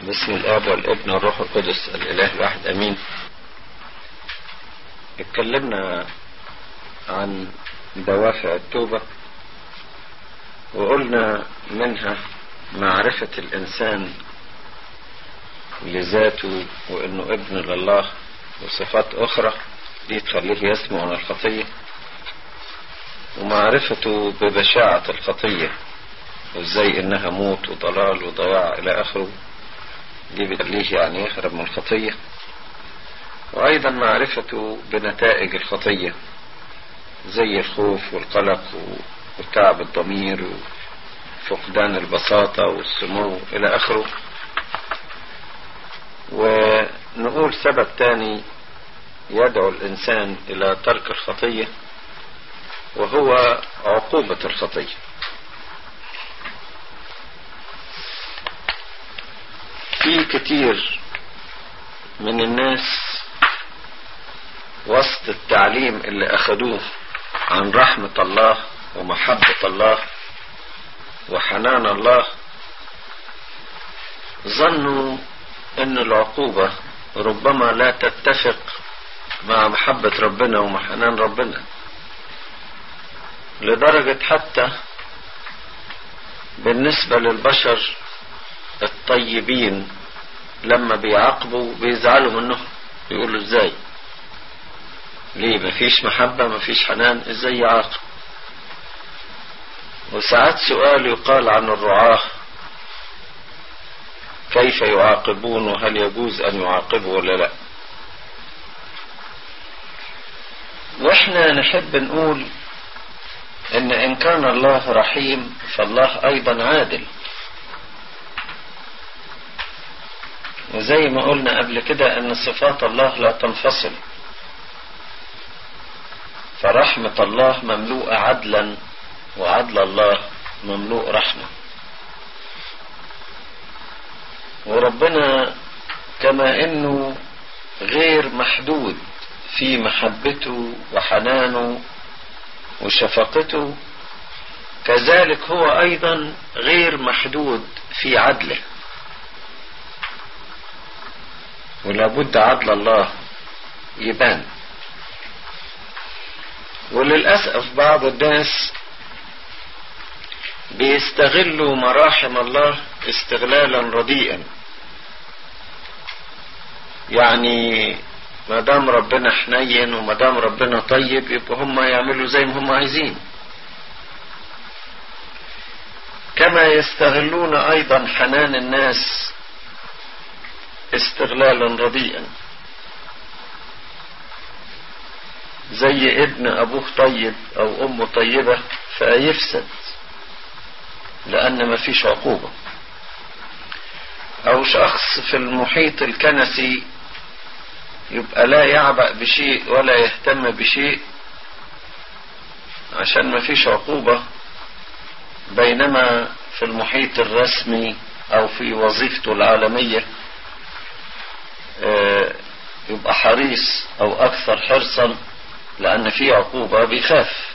باسم الاب والابن والروح القدس الاله الواحد امين. اتكلمنا عن دوافع التوبة وقلنا منها معرفة الانسان لذاته وانه ابن لله وصفات اخرى دي تخليه يسمع عن الخطية، ومعرفته ببشاعة الخطية وازاي انها موت وضلال وضياع الى اخره دي بتخليه يعني يهرب من الخطية، وايضا معرفته بنتائج الخطية زي الخوف والقلق وتعب الضمير وفقدان البساطة والسمو الى اخره. ونقول سبب تاني يدعو الانسان الى ترك الخطية وهو عقوبة الخطية. في كتير من الناس وسط التعليم اللي اخدوه عن رحمة الله ومحبة الله وحنان الله ظنوا ان العقوبة ربما لا تتفق مع محبة ربنا وحنان ربنا، لدرجة حتى بالنسبة للبشر الطيبين لما بيعاقبوا بيزعلوا منه، يقولوا ازاي ليه مفيش محبة مفيش حنان ازاي يعاقب. وساعات سؤال يقال عن الرعاة كيف يعاقبون وهل يجوز ان يعاقبوا ولا لا. واحنا نحب نقول ان كان الله رحيم فالله ايضا عادل، وزي ما قلنا قبل كده ان صفات الله لا تنفصل، فرحمة الله مملوءة عدلا وعدل الله مملوء رحمة. وربنا كما انه غير محدود في محبته وحنانه وشفقته، كذلك هو ايضا غير محدود في عدله، ولابد عدل الله يبان. وللأسف بعض الناس بيستغلوا مراحم الله استغلالا رديئا، يعني ما دام ربنا حنين وما دام ربنا طيب يبقى هم يعملوا زي ما هم عايزين، كما يستغلون ايضا حنان الناس استغلالا رديئا، زي ابن ابوه طيب او امه طيبة فيفسد لان ما فيش عقوبة، او شخص في المحيط الكنسي يبقى لا يعبأ بشيء ولا يهتم بشيء عشان ما فيش عقوبة، بينما في المحيط الرسمي او في وظيفته العالمية يبقى حريص او اكثر حرصا لان في عقوبة بيخاف.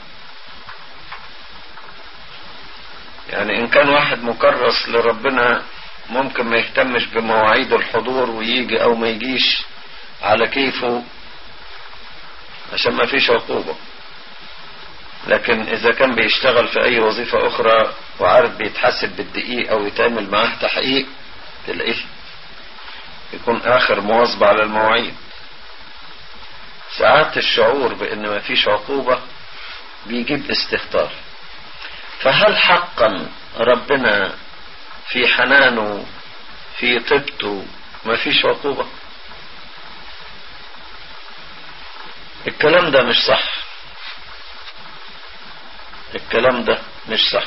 يعني ان كان واحد مكرس لربنا ممكن ما يهتمش بمواعيد الحضور ويجي او ما يجيش على كيفه عشان ما فيش عقوبة، لكن اذا كان بيشتغل في اي وظيفة اخرى وعارف بيتحسب بالدقيق او يتعمل معاه تحقيق تلاقيه يكون اخر مواظب على المواعيد. ساعات الشعور بان ما فيش عقوبة بيجيب استهتار. فهل حقا ربنا في حنانه في طيبته ما فيش عقوبة؟ الكلام ده مش صح، الكلام ده مش صح.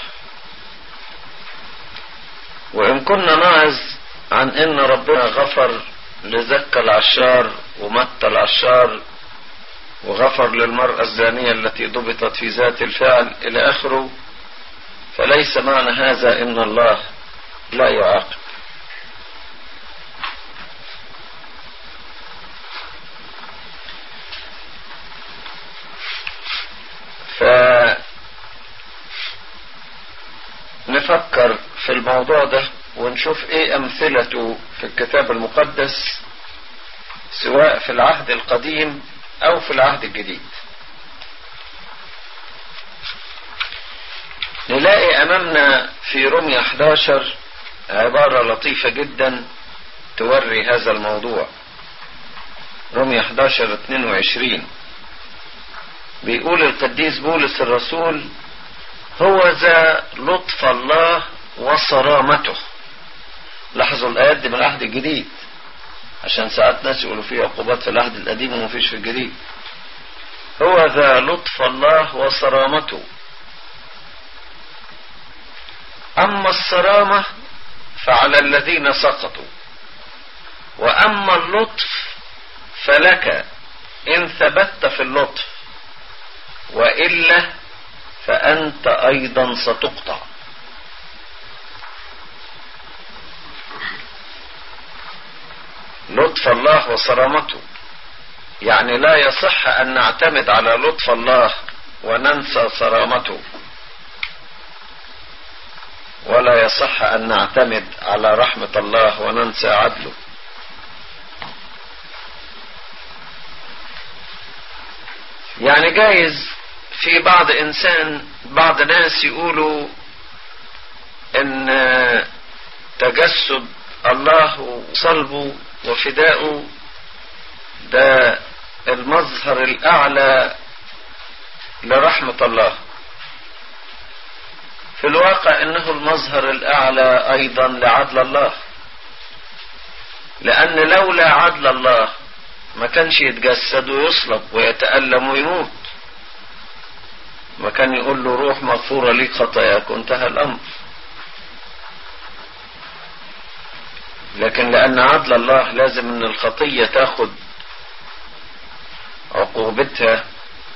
وان كنا نعظ عن ان ربنا غفر لزكى العشار ومتى العشار وغفر للمرأة الزانية التي ضبطت في ذات الفعل الى اخره، فليس معنى هذا ان الله لا يعاقب. فنفكر في الموضوع ده ونشوف ايه امثلته في الكتاب المقدس سواء في العهد القديم او في العهد الجديد. نلاقي امامنا في رمية 11 عبارة لطيفة جدا توري هذا الموضوع. رمية 11:22 بيقول القديس بولس الرسول: هو ذا لطف الله وصرامته. لاحظوا الآيات دي من العهد الجديد، عشان ساعات ناس يقولوا فيه عقوبات في العهد القديم ومفيش في الجديد. هو ذا لطف الله وصرامته، أما الصرامة فعلى الذين سقطوا، وأما اللطف فلك إن ثبت في اللطف، وإلا فأنت أيضا ستقطع. لطف الله وصرامته، يعني لا يصح أن نعتمد على لطف الله وننسى صرامته، ولا يصح أن نعتمد على رحمة الله وننسى عدله. يعني جايز في بعض ناس يقولوا ان تجسد الله وصلبه وفداؤه ده المظهر الاعلى لرحمة الله. في الواقع انه المظهر الاعلى ايضا لعدل الله، لان لولا عدل الله ما كانش يتجسد ويصلب ويتألم ويموت، ما كان يقول له روح مغفورة ليك خطاياك وانتهى الأمر. لكن لأن عدل الله لازم ان الخطية تاخد عقوبتها،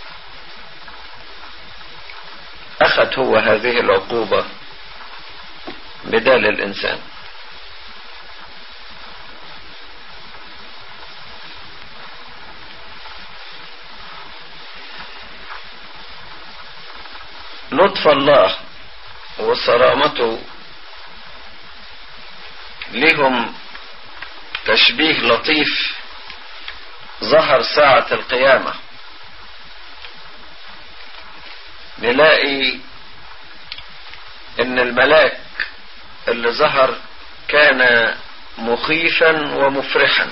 أخذ هو هذه العقوبة بدال الإنسان. لطف الله وصرامته لهم تشبيه لطيف ظهر ساعة القيامة. نلاقي ان الملاك اللي ظهر كان مخيفا ومفرحا،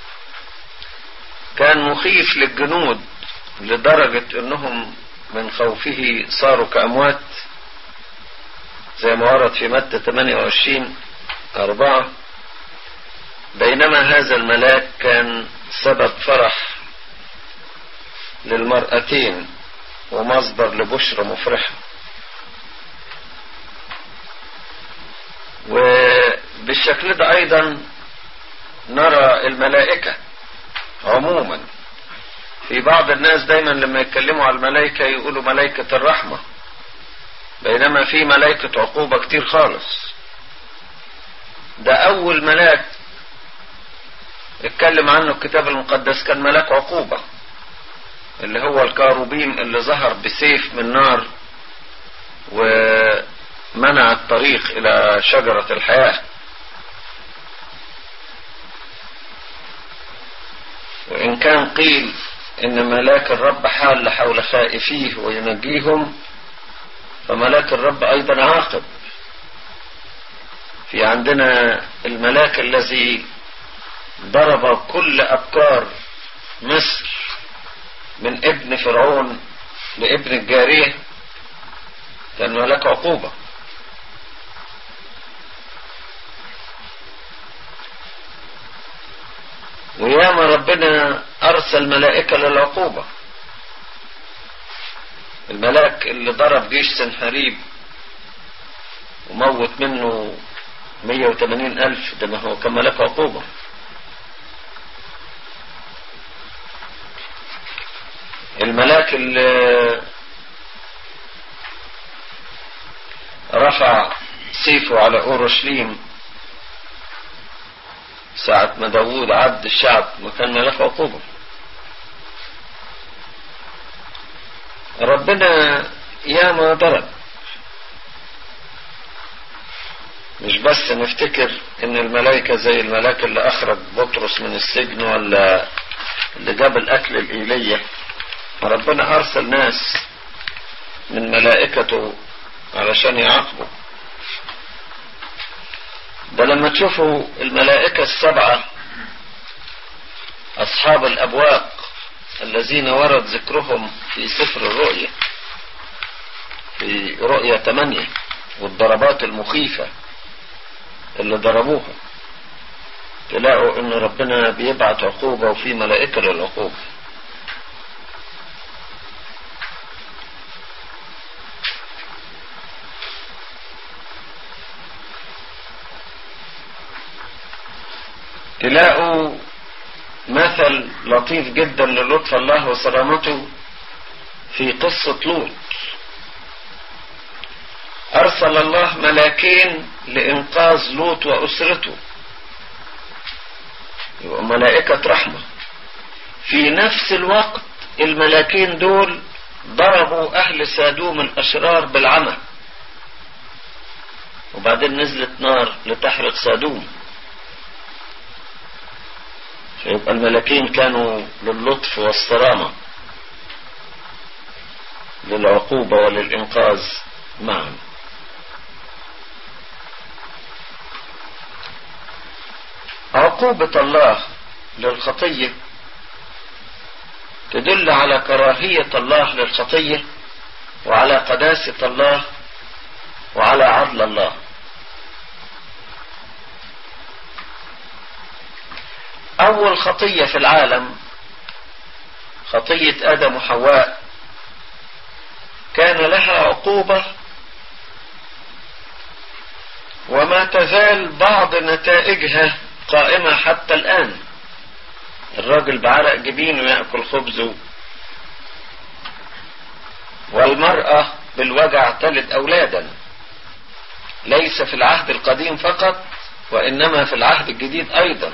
كان مخيف للجنود لدرجة انهم من خوفه صاروا كأموات، زي ما ورد في متى 28:4. بينما هذا الملاك كان سبب فرح للمرأتين ومصدر لبشرى مفرحة. وبالشكل ده أيضا نرى الملائكة عموما. في بعض الناس دايما لما يتكلموا على الملائكة يقولوا ملائكة الرحمة، بينما في ملائكة عقوبة كتير خالص. ده أول ملاك اتكلم عنه الكتاب المقدس كان ملاك عقوبة، اللي هو الكاروبيم اللي ظهر بسيف من نار ومنع الطريق إلى شجرة الحياة. وإن كان قيل إن ملاك الرب حال حول خائفيه وينجيهم، فملاك الرب أيضا عاقب. في عندنا الملاك الذي ضرب كل أبكار مصر من ابن فرعون لابن الجارية، كان ملاك عقوبة. وياما ربنا أرسل ملائكة للعقوبة. الملاك اللي ضرب جيش سنحريب وموت منه 180,000، ده ما هو كان ملاك عقوبة. الملاك اللي رفع سيفه على أورشليم ساعة ما داوود عد الشعب ما كان ملاك عقوبة. ربنا ياما ضرب، مش بس نفتكر ان الملائكة زي الملاك اللي اخرج بطرس من السجن ولا اللي جاب الاكل الإيلية. ربنا ارسل ناس من ملائكته علشان يعاقبوا. ده لما تشوفوا الملائكة السبعة اصحاب الابواق الذين ورد ذكرهم في سفر الرؤيا في رؤيا 8 والضربات المخيفة اللي ضربوها، تلاقوا ان ربنا بيبعت عقوبة وفي ملائكة للعقوبة. تلاقوا مثل لطيف جدا للطف الله وسلامته في قصة لوط. أرسل الله ملاكين لإنقاذ لوط وأسرته، ملائكة رحمة. في نفس الوقت الملاكين دول ضربوا أهل سادوم الأشرار بالعمى، وبعدين نزلت نار لتحرق سادوم. فيبقى الملاكين كانوا للطف والصرامة، للعقوبة وللإنقاذ معا. عقوبة الله للخطية تدل على كراهية الله للخطية وعلى قداسة الله وعلى عدل الله. أول خطية في العالم خطية آدم وحواء كان لها عقوبة، وما تزال بعض نتائجها قائمة حتى الآن. الراجل بعرق جبينه يأكل خبزه، والمرأة بالوجع تلد أولادا، ليس في العهد القديم فقط وإنما في العهد الجديد أيضا.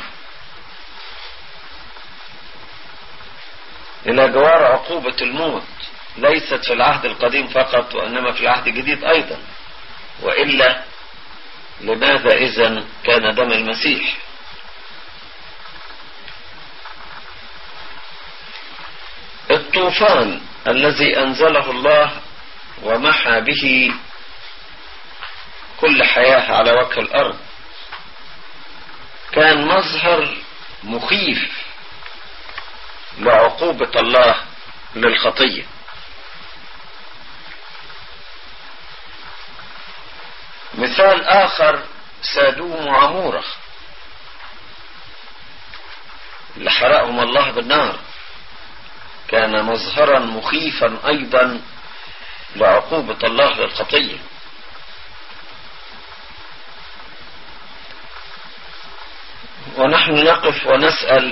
إلى جوار عقوبة الموت ليست في العهد القديم فقط وإنما في العهد الجديد أيضا، وإلا لماذا إذن كان دم المسيح؟ الطوفان الذي أنزله الله ومحى به كل حياة على وجه الأرض كان مظهر مخيف لعقوبة الله للخطية. مثال آخر سادوم وعمورة اللي حرقهم الله بالنار، كان مظهرا مخيفا أيضا لعقوبة الله للخطية. ونحن نقف ونسأل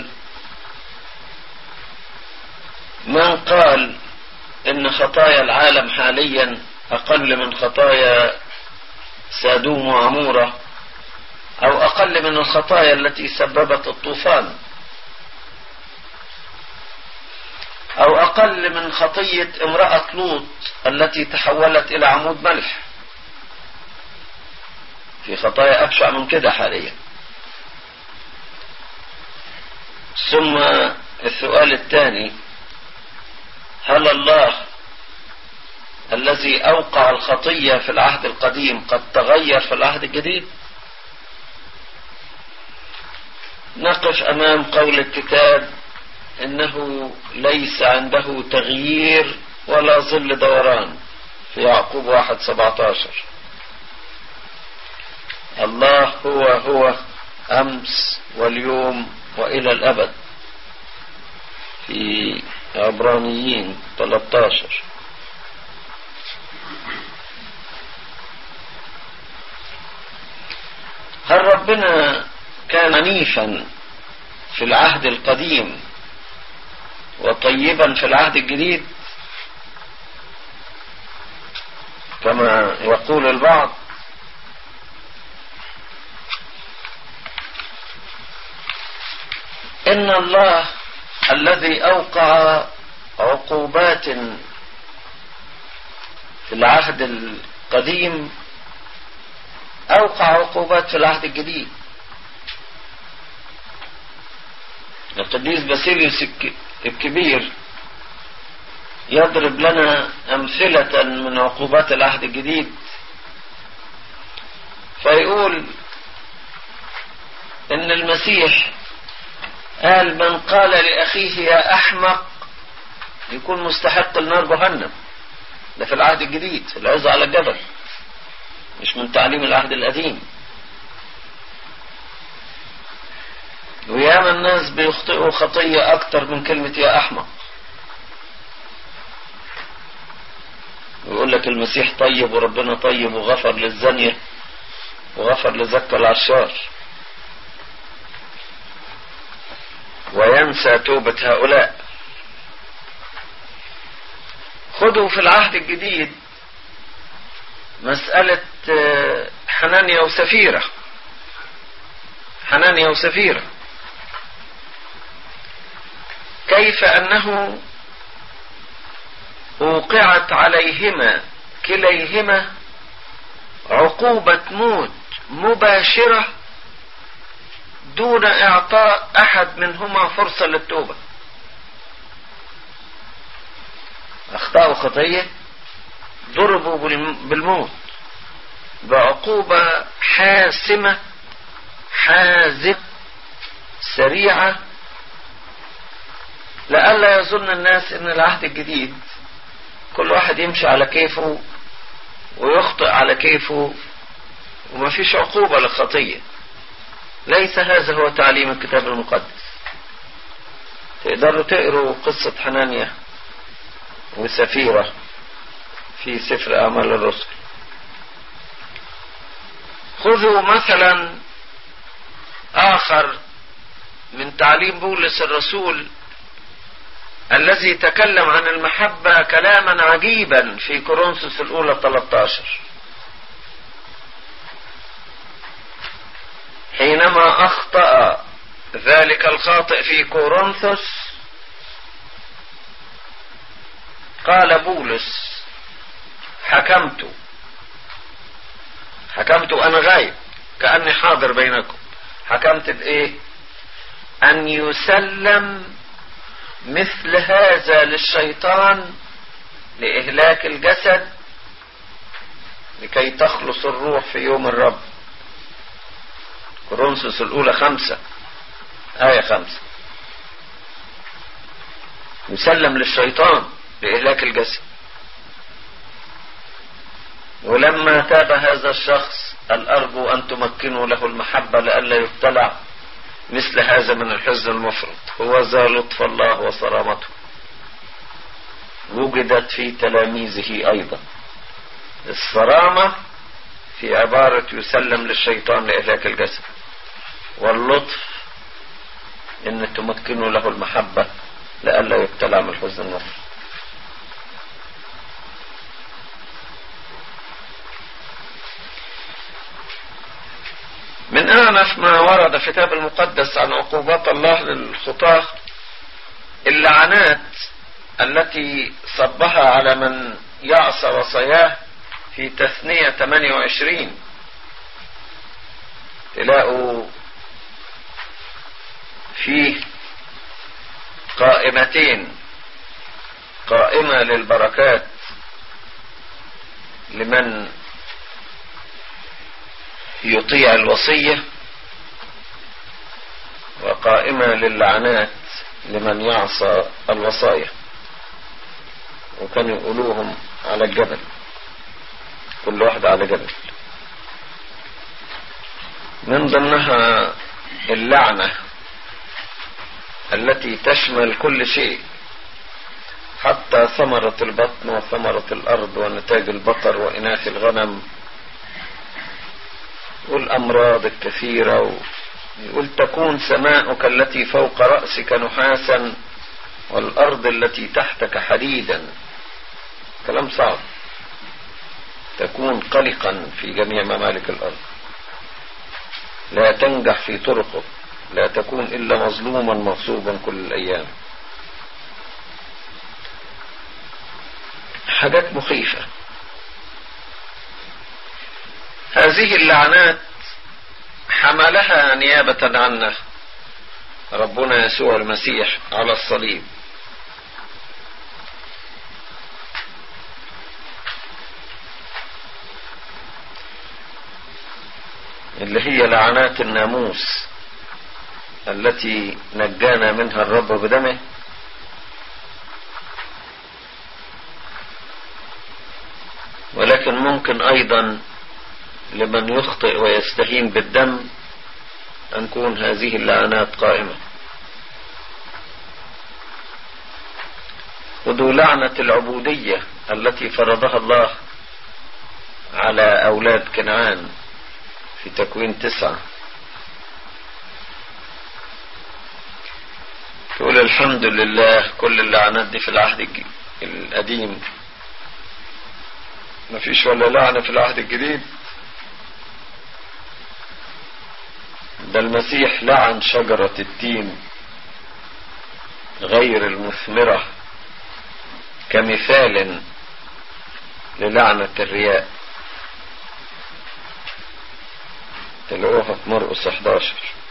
من قال إن خطايا العالم حاليا أقل من خطايا سادوم وعمورة، أو أقل من الخطايا التي سببت الطوفان، أو أقل من خطية امرأة لوط التي تحولت إلى عمود ملح. في خطايا أبشع من كده حاليا. ثم السؤال الثاني: هل الله الذي أوقع الخطية في العهد القديم قد تغير في العهد الجديد؟ نقف أمام قول الكتاب إنه ليس عنده تغيير ولا ظل دوران في يعقوب 1:17. الله هو أمس واليوم وإلى الأبد. في عبرانيين 13. هل ربنا كان عنيفا في العهد القديم وطيبا في العهد الجديد كما يقول البعض؟ إن الله الذي أوقع عقوبات في العهد القديم أوقع عقوبات في العهد الجديد. القديس باسيليوس الكبير يضرب لنا أمثلة من عقوبات العهد الجديد، فيقول إن المسيح قال: من قال لأخيه يا أحمق يكون مستحق النار جهنم. ده في العهد الجديد، في العظة على الجبل، مش من تعليم العهد القديم. وياما الناس بيخطئوا خطية أكتر من كلمة يا أحمق. ويقول لك المسيح طيب وربنا طيب وغفر للزانية وغفر لزكى العشار، وينسى توبة هؤلاء. خذوا في العهد الجديد مسألة حنانيا وسفيرة. حنانيا وسفيرة كيف أنه أوقعت عليهما كليهما عقوبة موت مباشرة دون إعطاء أحد منهما فرصة للتوبة. أخطأوا خطية، ضربوا بالموت بعقوبة حاسمة حازمة سريعة، لئلا يظن الناس ان العهد الجديد كل واحد يمشي على كيفه ويخطئ على كيفه وما فيش عقوبة للخطية. ليس هذا هو تعليم الكتاب المقدس. تقدروا تقروا قصة حنانيا وسفيرة في سفر أعمال الرسل. خذوا مثلا آخر من تعليم بولس الرسول الذي تكلم عن المحبة كلاما عجيبا في كورنثوس الأولى 13، حينما أخطأ ذلك الخاطئ في كورنثوس قال بولس: حكمت أنا غايب كأني حاضر بينكم. حكمت بإيه؟ أن يسلم مثل هذا للشيطان لإهلاك الجسد لكي تخلص الروح في يوم الرب. كورنثوس الأولى 5 آية 5. يسلم للشيطان لإهلاك الجسد. ولما تاب هذا الشخص قال: أرجو أن تمكنوا له المحبة لئلا يبتلع مثل هذا من الحزن المفرط. هو ذا لطف الله وصرامته وجدت في تلاميذه أيضا. الصرامة في عبارة يسلم للشيطان لإهلاك الجسد، واللطف إن تمكنوا له المحبة لئلا يبتلع من الحزن المفرط. من أعنف ما ورد في الكتاب المقدس عن عقوبات الله للخطاة اللعنات التي صبها على من يعصى وصاياه في تثنية 28. تلاقوا فيه قائمتين: قائمة للبركات لمن يطيع الوصية، وقائمة للعنات لمن يعصى الوصايا. وكانوا يقولوهم على الجبل، كل واحد على جبل. من ضمنها اللعنة التي تشمل كل شيء، حتى ثمرة البطن وثمرة الأرض ونتاج البقر وإناث الغنم والأمراض الكثيرة. يقول: تكون سماؤك التي فوق رأسك نحاسا والأرض التي تحتك حديدا. كلام صعب. تكون قلقا في جميع ممالك الأرض، لا تنجح في طرقك، لا تكون إلا مظلوما مغصوبا كل الأيام. حاجات مخيفة. هذه اللعنات حملها نيابة عنا ربنا يسوع المسيح على الصليب، اللي هي لعنات الناموس التي نجانا منها الرب بدمه، ولكن ممكن ايضا لمن يخطئ ويستهين بالدم ان تكون هذه اللعنات قائمة. وذو لعنة العبودية التي فرضها الله على اولاد كنعان في تكوين 9. تقول الحمد لله كل اللعنات دي في العهد القديم، ما فيش ولا لعنة في العهد الجديد. ده المسيح لعن شجرة التين غير المثمرة كمثال للعنة الرياء، تلاقوها في مرقس 11.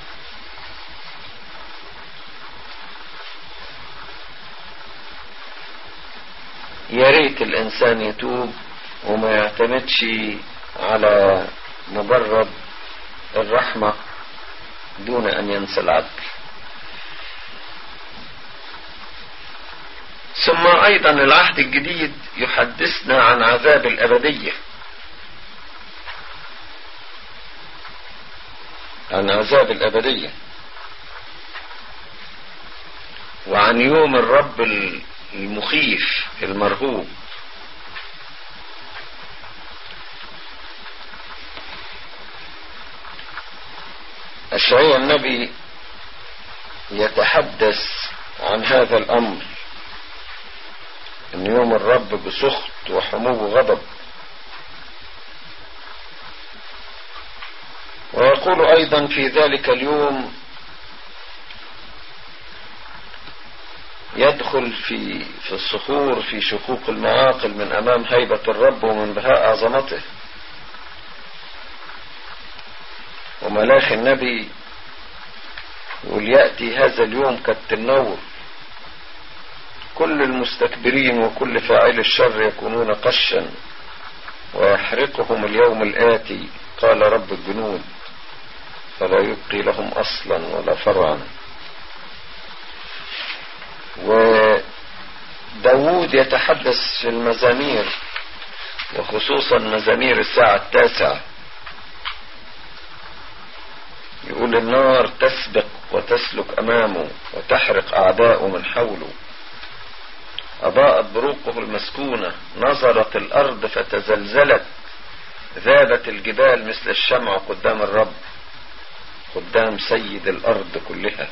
يا ريت الانسان يتوب وما يعتمدش على مجرد الرحمة دون ان ينسى العدل. ثم ايضا العهد الجديد يحدثنا عن عذاب الابدية، عن عذاب الابدية، وعن يوم الرب المخيف المرهوب. أشعياء النبي يتحدث عن هذا الأمر، أن يوم الرب بسخط وحمو غضب، ويقول أيضا في ذلك اليوم يدخل في الصخور في شقوق المعاقل من أمام هيبة الرب ومن بهاء عظمته. وملاخي النبي يقول يأتي هذا اليوم كالتنور، كل المستكبرين وكل فاعل الشر يكونون قشا ويحرقهم اليوم الآتي، قال رب الجنود، فلا يبقي لهم أصلا ولا فرعا. وداود يتحدث في المزامير وخصوصا مزامير الساعة 9، يقول النار تسبق وتسلك أمامه وتحرق أعداءه من حوله، أضاءت بروقه المسكونة، نظرت الأرض فتزلزلت، ذابت الجبال مثل الشمع قدام الرب، قدام سيد الأرض كلها.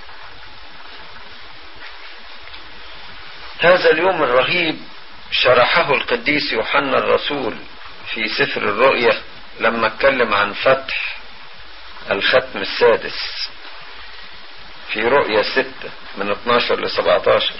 هذا اليوم الرهيب شرحه القديس يوحنا الرسول في سفر الرؤيا لما اتكلم عن فتح الختم السادس في رؤيا 6 من 12 ل 17.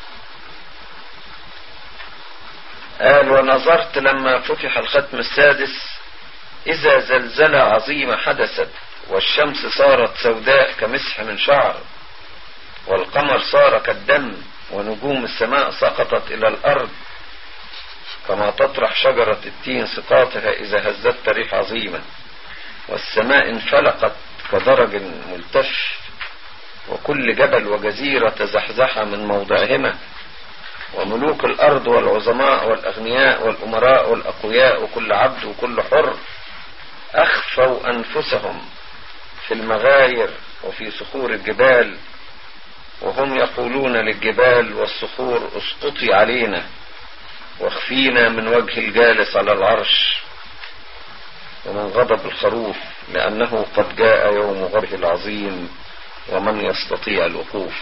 قال ونظرت لما فتح الختم السادس إذا زلزلة عظيمة حدثت، والشمس صارت سوداء كمسح من شعر، والقمر صار كالدم، ونجوم السماء سقطت إلى الأرض كما تطرح شجرة التين سقاطها إذا هزت ريح عظيمة، والسماء انفلقت كدرج ملتف، وكل جبل وجزيرة تزحزح من موضعهما، وملوك الأرض والعظماء والأغنياء والأمراء والأقوياء وكل عبد وكل حر أخفوا أنفسهم في المغاير وفي صخور الجبال، وهم يقولون للجبال والصخور اسقطي علينا واخفينا من وجه الجالس على العرش ومن غضب الخروف، لأنه قد جاء يوم غضبه العظيم ومن يستطيع الوقوف.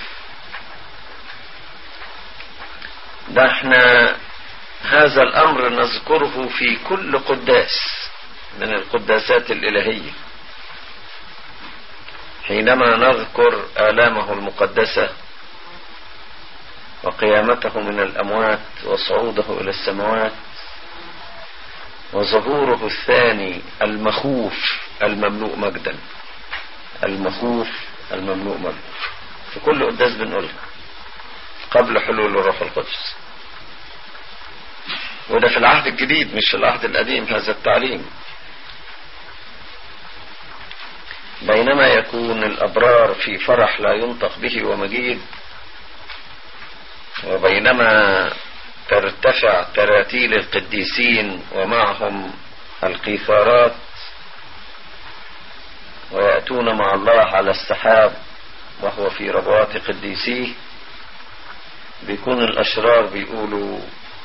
ده احنا هذا الأمر نذكره في كل قداس من القداسات الإلهية، حينما نذكر آلامه المقدسة وقيامته من الأموات وصعوده إلى السماوات وظهوره الثاني المخوف المملوء مجدا. المخوف المملوء مجدا في كل قداس بنقولها قبل حلول الروح القدس، وده في العهد الجديد مش في العهد القديم هذا التعليم. بينما يكون الأبرار في فرح لا ينطق به ومجيد، وبينما ترتفع تراتيل القديسين ومعهم القيثارات ويأتون مع الله على السحاب وهو في ربوات قديسيه، بيكون الأشرار بيقولوا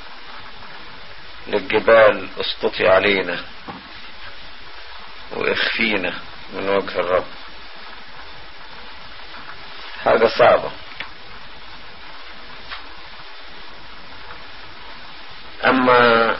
للجبال اسقطي علينا واخفينا من وجه الرب. حاجة صعبة. أما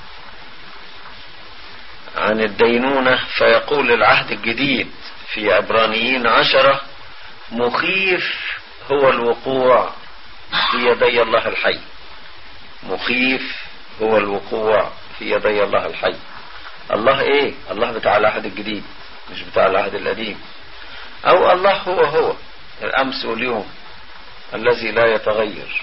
عن الدينونة فيقول العهد الجديد في عبرانيين 10: مخيف هو الوقوع في يدي الله الحي. مخيف هو الوقوع في يدي الله الحي. الله ايه؟ الله بتاع العهد الجديد مش بتاع العهد القديم. او الله هو الامس واليوم الذي لا يتغير.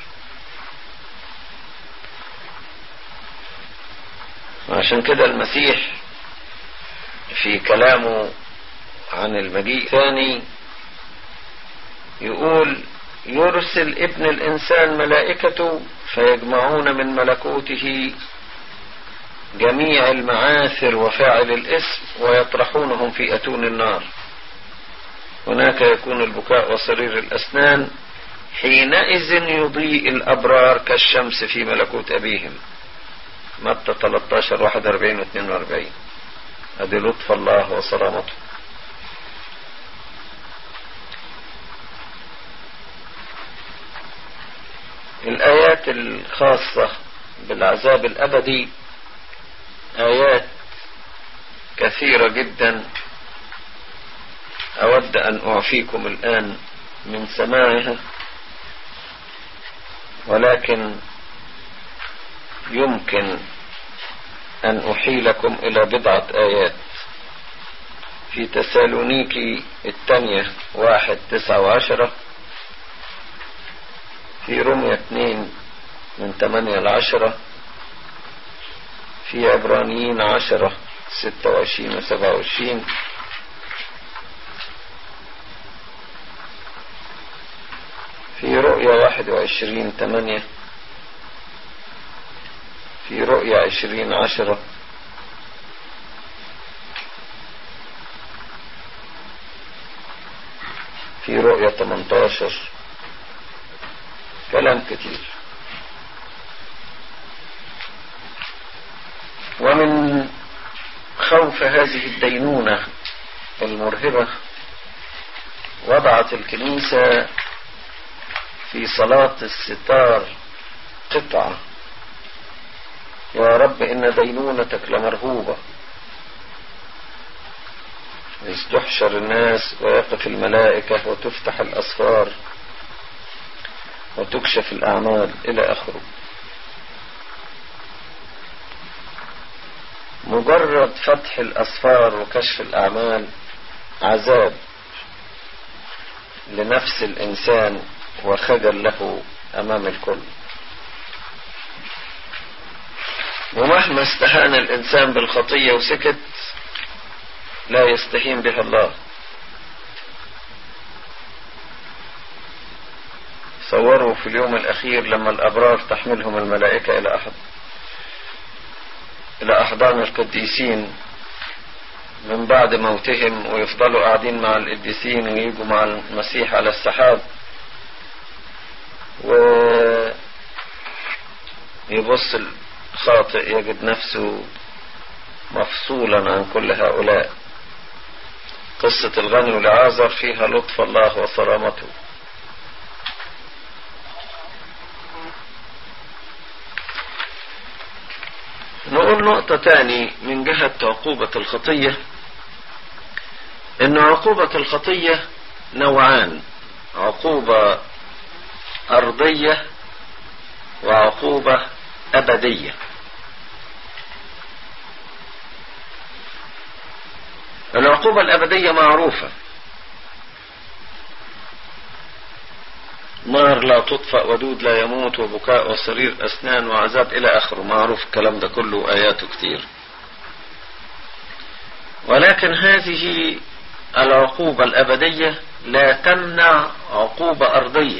عشان كده المسيح في كلامه عن المجيء الثاني يقول: يرسل ابن الإنسان ملائكته فيجمعون من ملكوته جميع المعاثر وفاعل الإثم ويطرحونهم في أتون النار. هناك يكون البكاء وصرير الأسنان، حينئذ يضيء الأبرار كالشمس في ملكوت أبيهم. متى 13:41 و42. هذه لطف الله وصرامته. الآيات الخاصة بالعذاب الأبدي آيات كثيرة جدا، أود أن أعفيكم الآن من سماعها، ولكن يمكن أن أحيلكم إلى بضعة آيات. في تسالونيكي الثانية 1:9-10، في رومية 2:8-10، في عبرانيين 10:26 و27، في رؤيا 21:8، في رؤيا 20:10، في رؤيا 18. كلام كتير. ومن خوف هذه الدينونة المرهبة وضعت الكنيسة في صلاة الستار قطعة: يا رب إن دينونتك لمرهوبة، إذ تحشر الناس ويقف الملائكة وتفتح الأسفار وتكشف الأعمال إلى آخره. مجرد فتح الأسفار وكشف الأعمال عذاب لنفس الإنسان وخجل له أمام الكل. ومهما استهان الإنسان بالخطية وسكت لا يستهين بها الله. صوروا في اليوم الأخير لما الأبرار تحملهم الملائكة إلى أحضان القديسين من بعد موتهم، ويفضلوا قاعدين مع القديسين ويجوا مع المسيح على السحاب، ويبص الخاطئ يجد نفسه مفصولا عن كل هؤلاء. قصة الغني والعازر فيها لطف الله وصرامته. نقول نقطة تاني من جهة عقوبة الخطية، إن عقوبة الخطية نوعان: عقوبة أرضية وعقوبة أبدية. العقوبة الأبدية معروفة، نار لا تطفأ ودود لا يموت وبكاء وصرير أسنان وعذاب إلى آخره، معروف الكلام ده كله، آياته كتير. ولكن هذه العقوبة الأبدية لا تمنع عقوبة أرضية.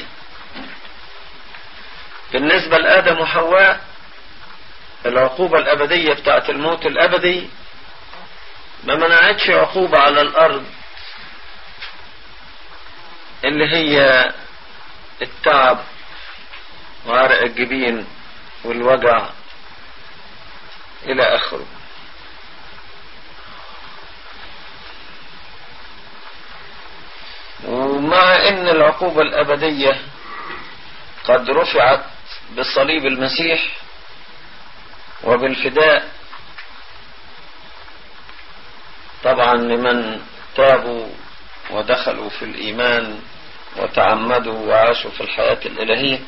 بالنسبة لآدم وحواء العقوبة الأبدية بتاعت الموت الأبدي ما منعتش عقوبة على الأرض اللي هي التعب وعرق الجبين والوجع إلى آخره. ومع ان العقوبة الأبدية قد رفعت بصليب المسيح وبالفداء طبعا لمن تابوا ودخلوا في الإيمان وتعمدوا وعاشوا في الحياة الإلهية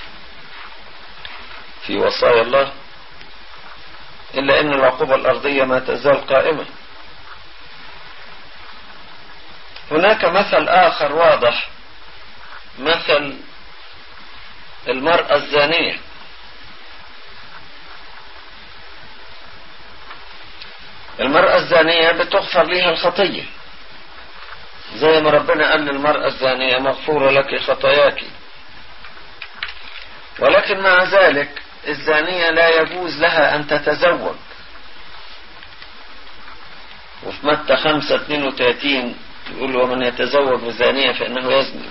في وصايا الله، إلا أن العقوبة الأرضية ما تزال قائمة. هناك مثل آخر واضح، مثل المرأة الزانية. المرأة الزانية بتغفر لها الخطية زي ما ربنا قال للمرأة الزانية مغفورة لك خطاياك، ولكن مع ذلك الزانية لا يجوز لها أن تتزوج. وفي متى 5:32 يقول ومن يتزوج بزانية فإنه يزني.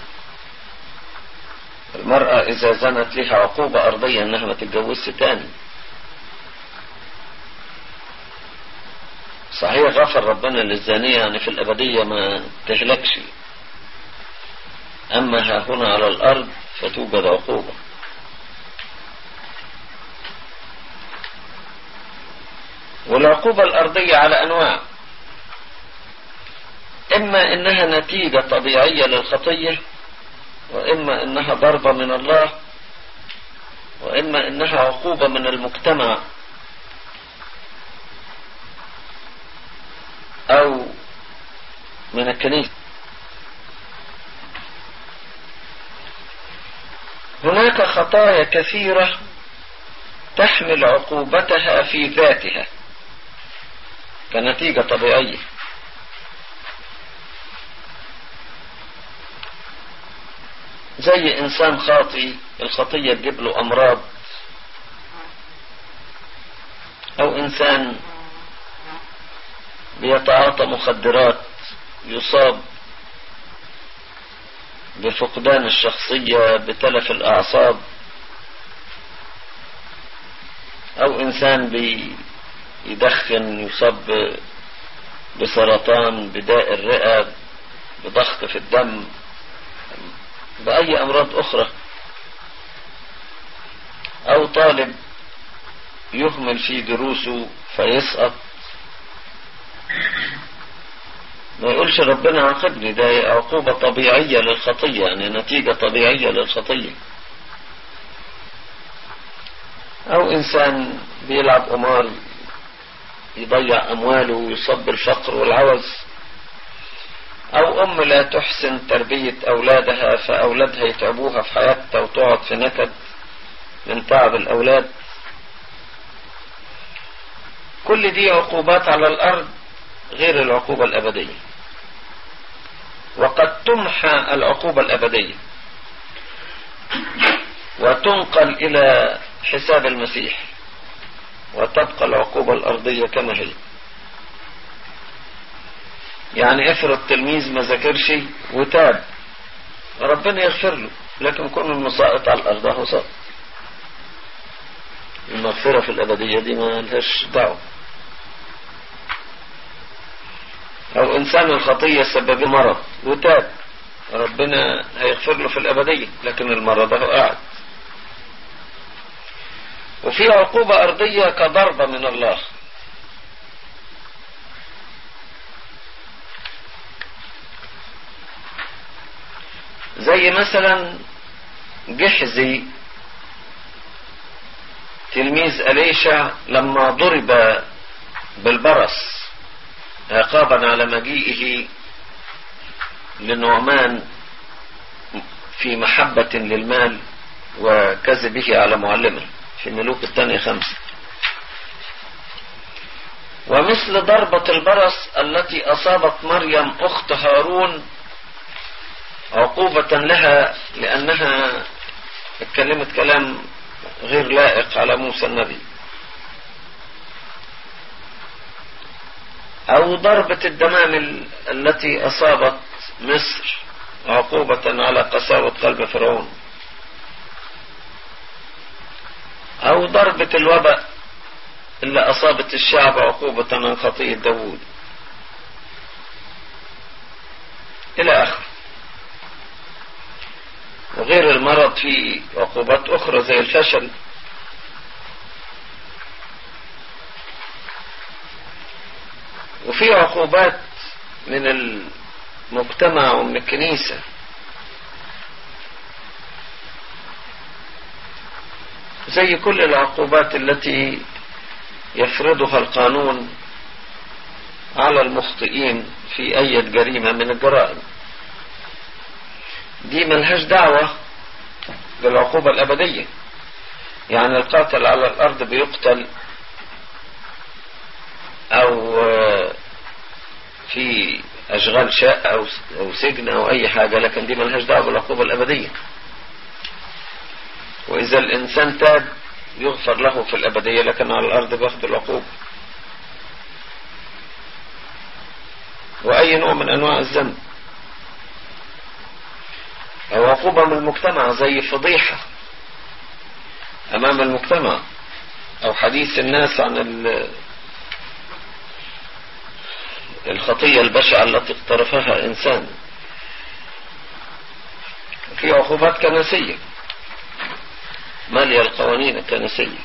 المرأة إذا زنت لها عقوبة أرضية أنها ما تتجوزش تاني. صحيح غفر ربنا للزانية يعني في الأبدية ما تهلكش، أما ها هنا على الأرض فتوجد عقوبة. والعقوبة الأرضية على أنواع، إما إنها نتيجة طبيعية للخطية، وإما إنها ضربة من الله، وإما إنها عقوبة من المجتمع أو من الكنيسة. هناك خطايا كثيرة تحمل عقوبتها في ذاتها كنتيجة طبيعية، زي إنسان خاطئ الخطية تجيب له أمراض، أو إنسان بيتعاطى مخدرات يصاب بفقدان الشخصية بتلف الأعصاب، أو إنسان بيدخن يصاب بسرطان، بداء الرئة، بضغط في الدم، بأي أمراض أخرى، أو طالب يهمل في دروسه فيسقط، ما يقولش ربنا عاقبني، ده عقوبة طبيعية للخطية، يعني نتيجة طبيعية للخطية. أو إنسان بيلعب قمار يضيع أمواله ويصاب بالفقر والعوز، أو أم لا تحسن تربية أولادها فأولادها يتعبوها في حياتها وتقعد في نكد من تعب الأولاد. كل دي عقوبات على الأرض غير العقوبة الأبدية. وقد تمحى العقوبة الأبدية وتنقل إلى حساب المسيح، وتبقى العقوبة الأرضية كما هي. يعني افرض تلميذ ما ذاكرش وتاب، ربنا يغفر له، لكن كون انه ساقط على الأرض هو ساقط. المغفرة في الأبدية دي ما لهاش دعوة. أو إنسان الخطية سبب مرض وتاب، ربنا هيغفر له في الأبدية، لكن المرض هو قاعد. وفي عقوبة أرضية كضربة من الله، زي مثلا جحزي تلميذ أليشع لما ضرب بالبرص عقابا على مجيئه لنعمان في محبة للمال وكذبه على معلمه في ملوك الثانية 5. ومثل ضربة البرص التي أصابت مريم أخت هارون عقوبة لها لأنها اتكلمت كلام غير لائق على موسى النبي، أو ضربة الدمام التي أصابت مصر عقوبة على قساوة قلب فرعون، أو ضربة الوباء اللي أصابت الشعب عقوبة عن خطيئة داود إلى آخر. وغير المرض في عقوبات أخرى زي الفشل. وفي عقوبات من المجتمع ومن الكنيسة، زي كل العقوبات التي يفرضها القانون على المخطئين في أي جريمة من الجرائم. دي ملهاش دعوة بالعقوبة الأبدية. يعني القاتل على الأرض بيقتل أو في أشغال شاء أو سجن أو أي حاجة، لكن دي ملهاش دعوة بالعقوبة الأبدية. وإذا الإنسان تاب يغفر له في الأبدية، لكن على الأرض بياخد العقوبة. وأي نوع من أنواع الذنب أو عقوبة من المجتمع زي فضيحة أمام المجتمع، أو حديث الناس عن الخطية البشعة التي اقترفها إنسان. في عقوبات كنسية مالية القوانين الكنسية.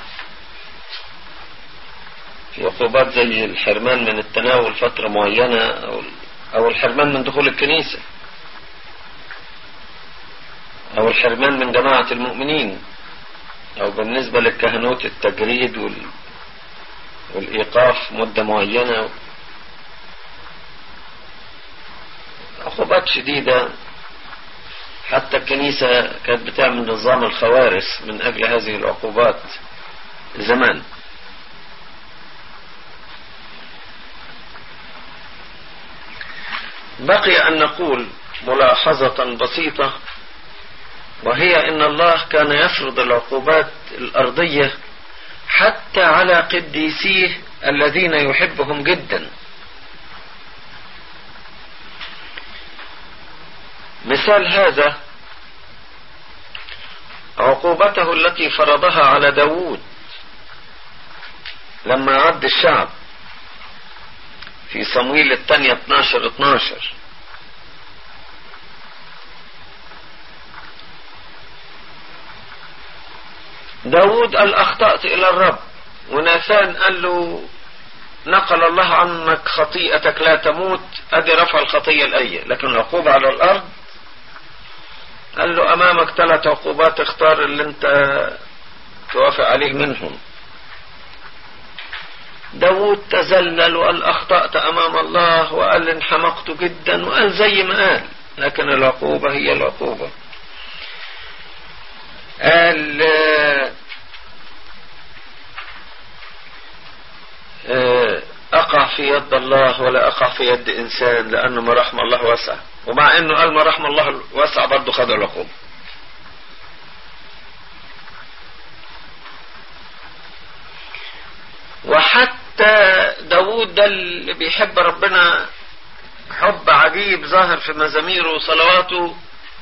في عقوبات زي الحرمان من التناول فترة معينة أو الحرمان من دخول الكنيسة، أو الحرمان من جماعة المؤمنين، أو بالنسبة للكهنوت التجريد والإيقاف مدة معينة. عقوبات شديدة. حتى الكنيسة كانت بتعمل نظام الخوارث من أجل هذه العقوبات زمان. بقي أن نقول ملاحظة بسيطة، وهي إن الله كان يفرض العقوبات الأرضية حتى على قديسيه الذين يحبهم جدا. مثال هذا عقوبته التي فرضها على داود لما عد الشعب في صمويل الثانية 12:12. داود قال أخطأت إلى الرب، وناثان قال له نقل الله عنك خطيئتك لا تموت، أدي رفع الخطية الأية. لكن العقوبة على الأرض قال له أمامك 3 عقوبات، اختار اللي انت توافق عليه منهم. داود تذلل وقال أخطأت أمام الله، وقال انحمقت جدا، وقال زي ما قال، لكن العقوبة هي العقوبة. قال أقع في يد الله ولا أقع في يد إنسان، لأنه مراحم الله واسعة. ومع أنه قال مراحم الله واسعة برضه خد العقوبة. وحتى داود ده اللي بيحب ربنا حب عجيب ظاهر في مزاميره وصلواته،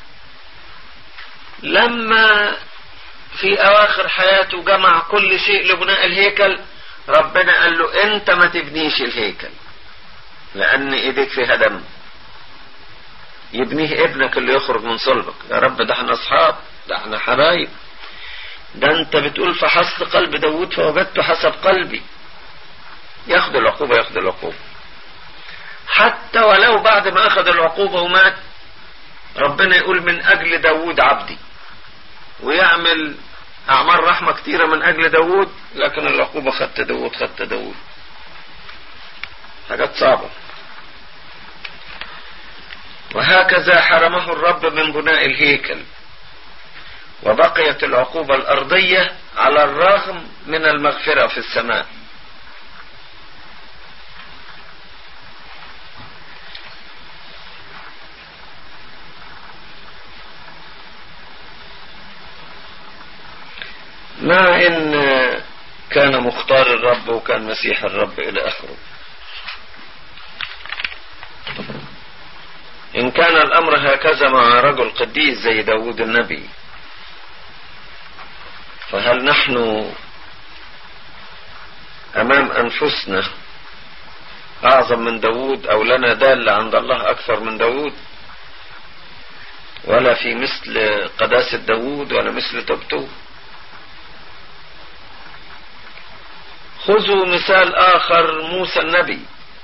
لما في أواخر حياته جمع كل شيء لبناء الهيكل، ربنا قال له انت ما تبنيش الهيكل لأن ايديك فيها دم، يبنيه ابنك اللي يخرج من صلبك. يا رب ده احنا اصحاب، ده احنا حبايب، ده انت بتقول فحصت قلب داود فوجدته حسب قلبي. ياخد العقوبة، ياخد العقوبة. حتى ولو بعد ما اخذ العقوبة ومات، ربنا يقول من اجل داود عبدي، ويعمل اعمال رحمة كتيرة من اجل داود، لكن العقوبة خدت داود، خدت داود. حاجات صعبة. وهكذا حرمه الرب من بناء الهيكل، وبقيت العقوبة الأرضية على الرغم من المغفرة في السماء. مع ان كان مختار الرب وكان مسيح الرب الى اخره. ان كان الامر هكذا مع رجل قديس زي داود النبي، فهل نحن امام انفسنا اعظم من داود، او لنا دالة عند الله اكثر من داود، ولا في مثل قداسة داود ولا مثل توبته؟ خذوا مثال آخر، موسى النبي.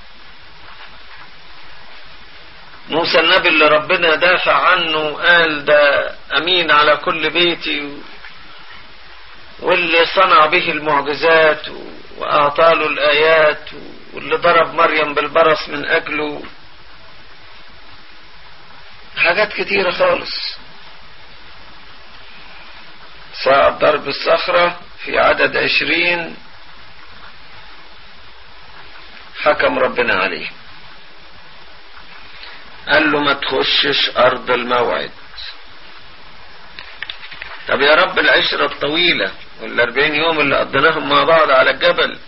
موسى النبي اللي ربنا دافع عنه، قال ده أمين على كل بيتي، واللي صنع به المعجزات وأعطاله الآيات، واللي ضرب مريم بالبرص من أجله، حاجات كتيرة خالص. ساعة ضرب الصخرة في عدد 20 حكم ربنا عليه، قال له ما تخشش أرض الموعد. طب يا رب العشرة الطويلة وال40 يوم اللي قضيناهم مع بعض على الجبل،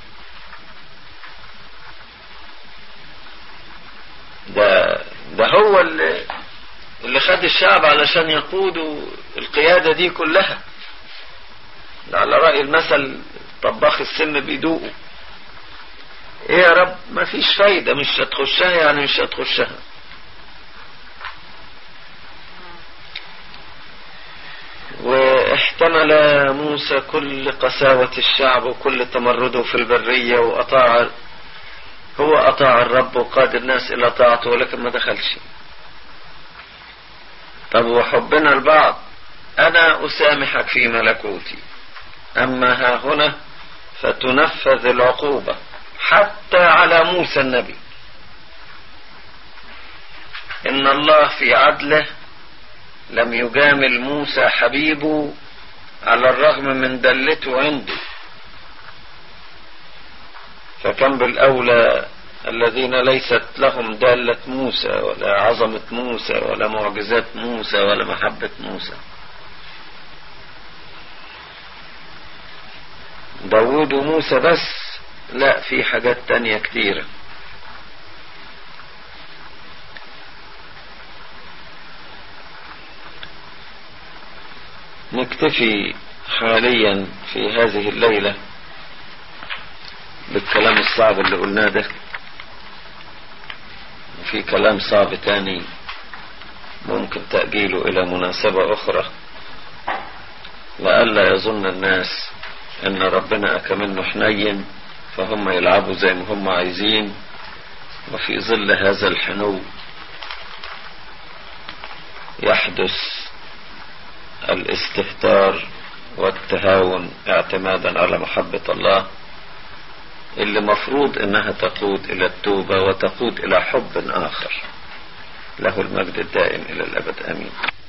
ده هو اللي خد الشعب علشان يقودوا القيادة دي كلها. ده على رأي المثل طباخ السم بيدوقه. ايه يا رب، ما فيش فايدة، مش هتخشها، يعني مش هتخشها. واحتمل موسى كل قساوة الشعب وكل تمرده في البرية، هو أطاع الرب وقاد الناس إلى طاعته، ولكن ما دخلش. طب وحبنا البعض، أنا أسامحك في ملكوتي، أما ها هنا فتنفذ العقوبة حتى على موسى النبي. إن الله في عدله لم يجامل موسى حبيبه على الرغم من دلته عنده، فكان بالأولى الذين ليست لهم دالة موسى ولا عظمة موسى ولا معجزات موسى ولا محبة موسى. داود وموسى بس؟ لا، في حاجات تانية كتيرة. نكتفي حاليا في هذه الليلة بالكلام الصعب اللي قلناه ده، وفي كلام صعب تاني ممكن تأجيله إلى مناسبة أخرى، لئلا يظن الناس إن ربنا أكمنه حنين فهم يلعبوا زي ما هم عايزين، وفي ظل هذا الحنو يحدث الاستهتار والتهاون اعتمادا على محبة الله، اللي مفروض انها تقود الى التوبة وتقود الى حب اخر. له المجد الدائم الى الابد، امين.